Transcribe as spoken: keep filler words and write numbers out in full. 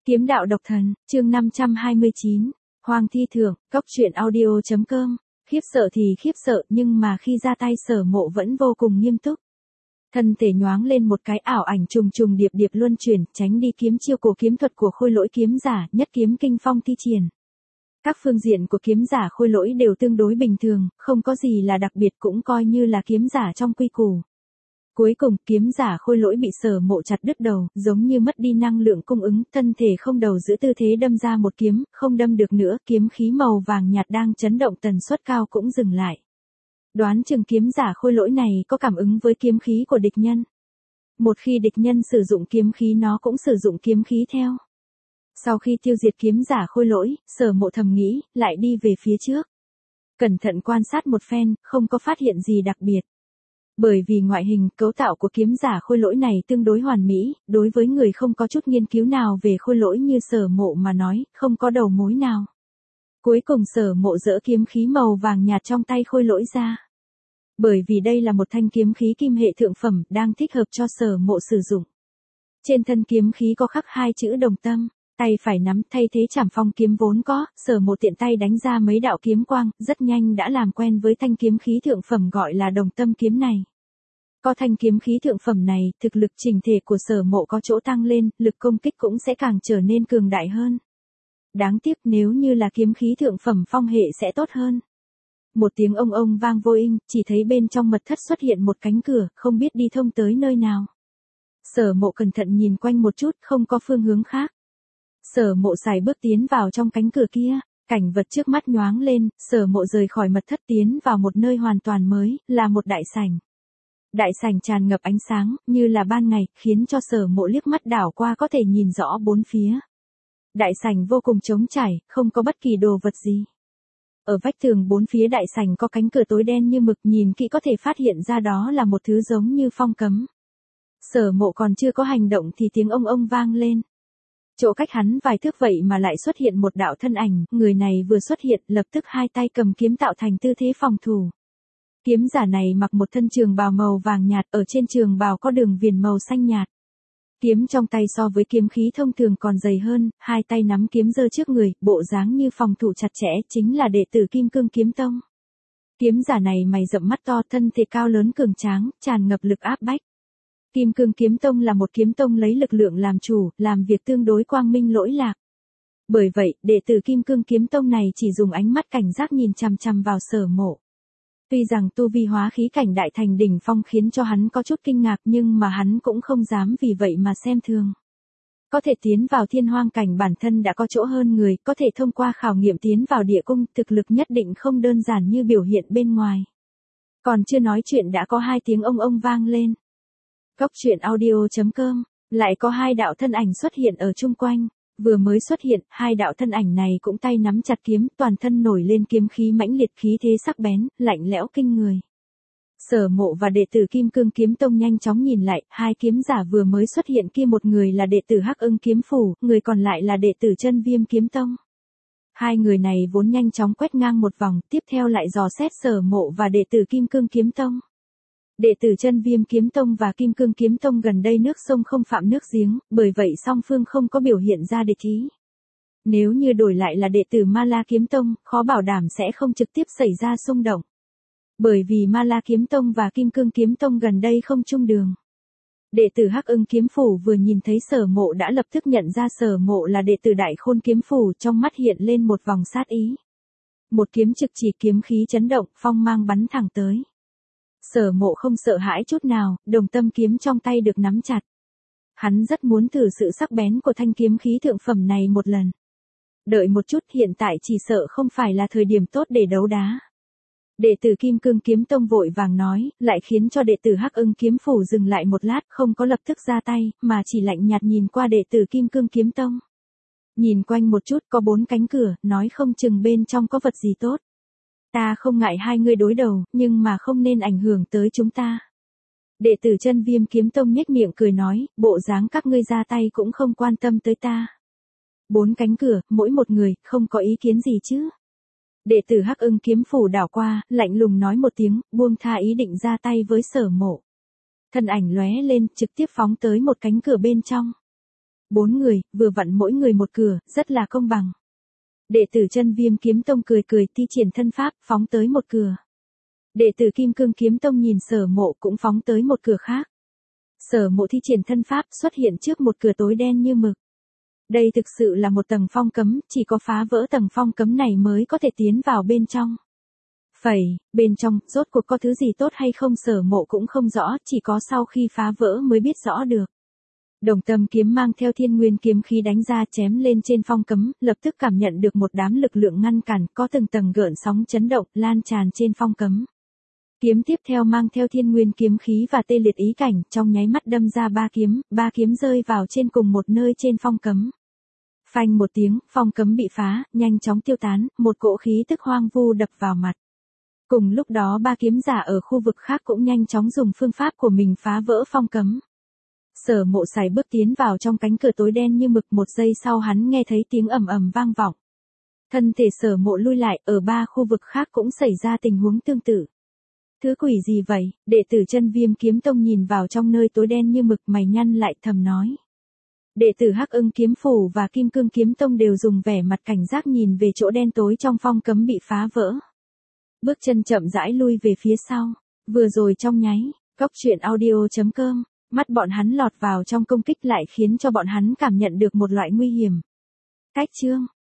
Kiếm đạo độc thần, chương năm trăm hai mươi chín, Hoàng thi thưởng, cốc truyện audio.com, khiếp sợ thì khiếp sợ nhưng mà khi ra tay Sở Mộ vẫn vô cùng nghiêm túc. Thân thể nhoáng lên một cái ảo ảnh trùng trùng điệp điệp luân chuyển, tránh đi kiếm chiêu của kiếm thuật của khôi lỗi kiếm giả, nhất kiếm kinh phong thi triển. Các phương diện của kiếm giả khôi lỗi đều tương đối bình thường, không có gì là đặc biệt cũng coi như là kiếm giả trong quy củ. Cuối cùng, kiếm giả khôi lỗi bị Sở Mộ chặt đứt đầu, giống như mất đi năng lượng cung ứng, thân thể không đầu giữ tư thế đâm ra một kiếm, không đâm được nữa, kiếm khí màu vàng nhạt đang chấn động tần suất cao cũng dừng lại. Đoán chừng kiếm giả khôi lỗi này có cảm ứng với kiếm khí của địch nhân. Một khi địch nhân sử dụng kiếm khí nó cũng sử dụng kiếm khí theo. Sau khi tiêu diệt kiếm giả khôi lỗi, Sở Mộ thầm nghĩ, lại đi về phía trước. Cẩn thận quan sát một phen, không có phát hiện gì đặc biệt. Bởi vì ngoại hình, cấu tạo của kiếm giả khôi lỗi này tương đối hoàn mỹ, đối với người không có chút nghiên cứu nào về khôi lỗi như Sở Mộ mà nói, không có đầu mối nào. Cuối cùng Sở Mộ giở kiếm khí màu vàng nhạt trong tay khôi lỗi ra. Bởi vì đây là một thanh kiếm khí kim hệ thượng phẩm, đang thích hợp cho Sở Mộ sử dụng. Trên thân kiếm khí có khắc hai chữ đồng tâm, tay phải nắm thay thế trảm phong kiếm vốn có, Sở Mộ tiện tay đánh ra mấy đạo kiếm quang, rất nhanh đã làm quen với thanh kiếm khí thượng phẩm gọi là đồng tâm kiếm này. Có thanh kiếm khí thượng phẩm này, thực lực chỉnh thể của Sở Mộ có chỗ tăng lên, lực công kích cũng sẽ càng trở nên cường đại hơn. Đáng tiếc nếu như là kiếm khí thượng phẩm phong hệ sẽ tốt hơn. Một tiếng ông ông vang vô inh, chỉ thấy bên trong mật thất xuất hiện một cánh cửa, không biết đi thông tới nơi nào. Sở Mộ cẩn thận nhìn quanh một chút, không có phương hướng khác. Sở Mộ sải bước tiến vào trong cánh cửa kia, cảnh vật trước mắt nhoáng lên, Sở Mộ rời khỏi mật thất tiến vào một nơi hoàn toàn mới, là một đại sảnh. Đại sảnh tràn ngập ánh sáng, như là ban ngày, khiến cho Sở Mộ liếc mắt đảo qua có thể nhìn rõ bốn phía. Đại sảnh vô cùng trống trải, không có bất kỳ đồ vật gì. Ở vách tường bốn phía đại sảnh có cánh cửa tối đen như mực, nhìn kỹ có thể phát hiện ra đó là một thứ giống như phong cấm. Sở Mộ còn chưa có hành động thì tiếng ông ông vang lên. Chỗ cách hắn vài thước vậy mà lại xuất hiện một đạo thân ảnh, người này vừa xuất hiện lập tức hai tay cầm kiếm tạo thành tư thế phòng thủ. Kiếm giả này mặc một thân trường bào màu vàng nhạt, ở trên trường bào có đường viền màu xanh nhạt. Kiếm trong tay so với kiếm khí thông thường còn dày hơn, hai tay nắm kiếm giơ trước người, bộ dáng như phòng thủ chặt chẽ, chính là đệ tử Kim Cương Kiếm Tông. Kiếm giả này mày rậm mắt to, thân thể cao lớn cường tráng, tràn ngập lực áp bách. Kim Cương Kiếm Tông là một kiếm tông lấy lực lượng làm chủ, làm việc tương đối quang minh lỗi lạc. Bởi vậy, đệ tử Kim Cương Kiếm Tông này chỉ dùng ánh mắt cảnh giác nhìn chằm chằm vào Sở Mộ. Tuy rằng tu vi hóa khí cảnh đại thành đỉnh phong khiến cho hắn có chút kinh ngạc nhưng mà hắn cũng không dám vì vậy mà xem thường. Có thể tiến vào thiên hoang cảnh bản thân đã có chỗ hơn người, có thể thông qua khảo nghiệm tiến vào địa cung, thực lực nhất định không đơn giản như biểu hiện bên ngoài. Còn chưa nói chuyện đã có hai tiếng ông ông vang lên. Cốc truyện audio.com, lại có hai đạo thân ảnh xuất hiện ở chung quanh. Vừa mới xuất hiện, hai đạo thân ảnh này cũng tay nắm chặt kiếm, toàn thân nổi lên kiếm khí mãnh liệt, khí thế sắc bén, lạnh lẽo kinh người. Sở Mộ và đệ tử Kim Cương Kiếm Tông nhanh chóng nhìn lại, hai kiếm giả vừa mới xuất hiện kia một người là đệ tử Hắc Ưng Kiếm Phủ, người còn lại là đệ tử Chân Viêm Kiếm Tông. Hai người này vốn nhanh chóng quét ngang một vòng, tiếp theo lại dò xét Sở Mộ và đệ tử Kim Cương Kiếm Tông. Đệ tử Chân Viêm Kiếm Tông và Kim Cương Kiếm Tông gần đây nước sông không phạm nước giếng, bởi vậy song phương không có biểu hiện ra địch ý. Nếu như đổi lại là đệ tử Ma La Kiếm Tông, khó bảo đảm sẽ không trực tiếp xảy ra xung động. Bởi vì Ma La Kiếm Tông và Kim Cương Kiếm Tông gần đây không chung đường. Đệ tử Hắc Ưng Kiếm Phủ vừa nhìn thấy Sở Mộ đã lập tức nhận ra Sở Mộ là đệ tử Đại Khôn Kiếm Phủ, trong mắt hiện lên một vòng sát ý. Một kiếm trực chỉ, kiếm khí chấn động, phong mang bắn thẳng tới. Sở Mộ không sợ hãi chút nào, đồng tâm kiếm trong tay được nắm chặt. Hắn rất muốn thử sự sắc bén của thanh kiếm khí thượng phẩm này một lần. Đợi một chút, hiện tại chỉ sợ không phải là thời điểm tốt để đấu đá. Đệ tử Kim Cương Kiếm Tông vội vàng nói, lại khiến cho đệ tử Hắc Ưng Kiếm Phủ dừng lại một lát, không có lập tức ra tay, mà chỉ lạnh nhạt nhìn qua đệ tử Kim Cương Kiếm Tông. Nhìn quanh một chút, có bốn cánh cửa, nói không chừng bên trong có vật gì tốt. Ta không ngại hai người đối đầu, nhưng mà không nên ảnh hưởng tới chúng ta. Đệ tử Chân Viêm Kiếm Tông nhếch miệng cười nói, bộ dáng các ngươi ra tay cũng không quan tâm tới ta. Bốn cánh cửa, mỗi một người, không có ý kiến gì chứ. Đệ tử Hắc Ưng Kiếm Phủ đảo qua, lạnh lùng nói một tiếng, buông tha ý định ra tay với Sở Mộ. Thân ảnh lóe lên, trực tiếp phóng tới một cánh cửa bên trong. Bốn người, vừa vặn mỗi người một cửa, rất là công bằng. Đệ tử Chân Viêm Kiếm Tông cười cười thi triển thân pháp, phóng tới một cửa. Đệ tử Kim Cương Kiếm Tông nhìn Sở Mộ cũng phóng tới một cửa khác. Sở Mộ thi triển thân pháp xuất hiện trước một cửa tối đen như mực. Đây thực sự là một tầng phong cấm, chỉ có phá vỡ tầng phong cấm này mới có thể tiến vào bên trong. Phẩy, bên trong, rốt cuộc có thứ gì tốt hay không Sở Mộ cũng không rõ, chỉ có sau khi phá vỡ mới biết rõ được. Đồng Tâm kiếm mang theo thiên nguyên kiếm khí đánh ra chém lên trên phong cấm, lập tức cảm nhận được một đám lực lượng ngăn cản, có từng tầng gợn sóng chấn động, lan tràn trên phong cấm. Kiếm tiếp theo mang theo thiên nguyên kiếm khí và tê liệt ý cảnh, trong nháy mắt đâm ra ba kiếm, ba kiếm rơi vào trên cùng một nơi trên phong cấm. Phanh một tiếng, phong cấm bị phá, nhanh chóng tiêu tán, một cỗ khí tức hoang vu đập vào mặt. Cùng lúc đó ba kiếm giả ở khu vực khác cũng nhanh chóng dùng phương pháp của mình phá vỡ phong cấm. Sở Mộ sải bước tiến vào trong cánh cửa tối đen như mực, một giây sau hắn nghe thấy tiếng ầm ầm vang vọng. Thân thể Sở Mộ lui lại, ở ba khu vực khác cũng xảy ra tình huống tương tự. Thứ quỷ gì vậy? Đệ tử Chân Viêm Kiếm Tông nhìn vào trong nơi tối đen như mực, mày nhăn lại thầm nói. Đệ tử Hắc Ưng Kiếm Phủ và Kim Cương Kiếm Tông đều dùng vẻ mặt cảnh giác nhìn về chỗ đen tối trong phong cấm bị phá vỡ. Bước chân chậm rãi lui về phía sau. Vừa rồi trong nháy, cốc truyện audio chấm com, mắt bọn hắn lọt vào trong công kích lại khiến cho bọn hắn cảm nhận được một loại nguy hiểm. Cách chương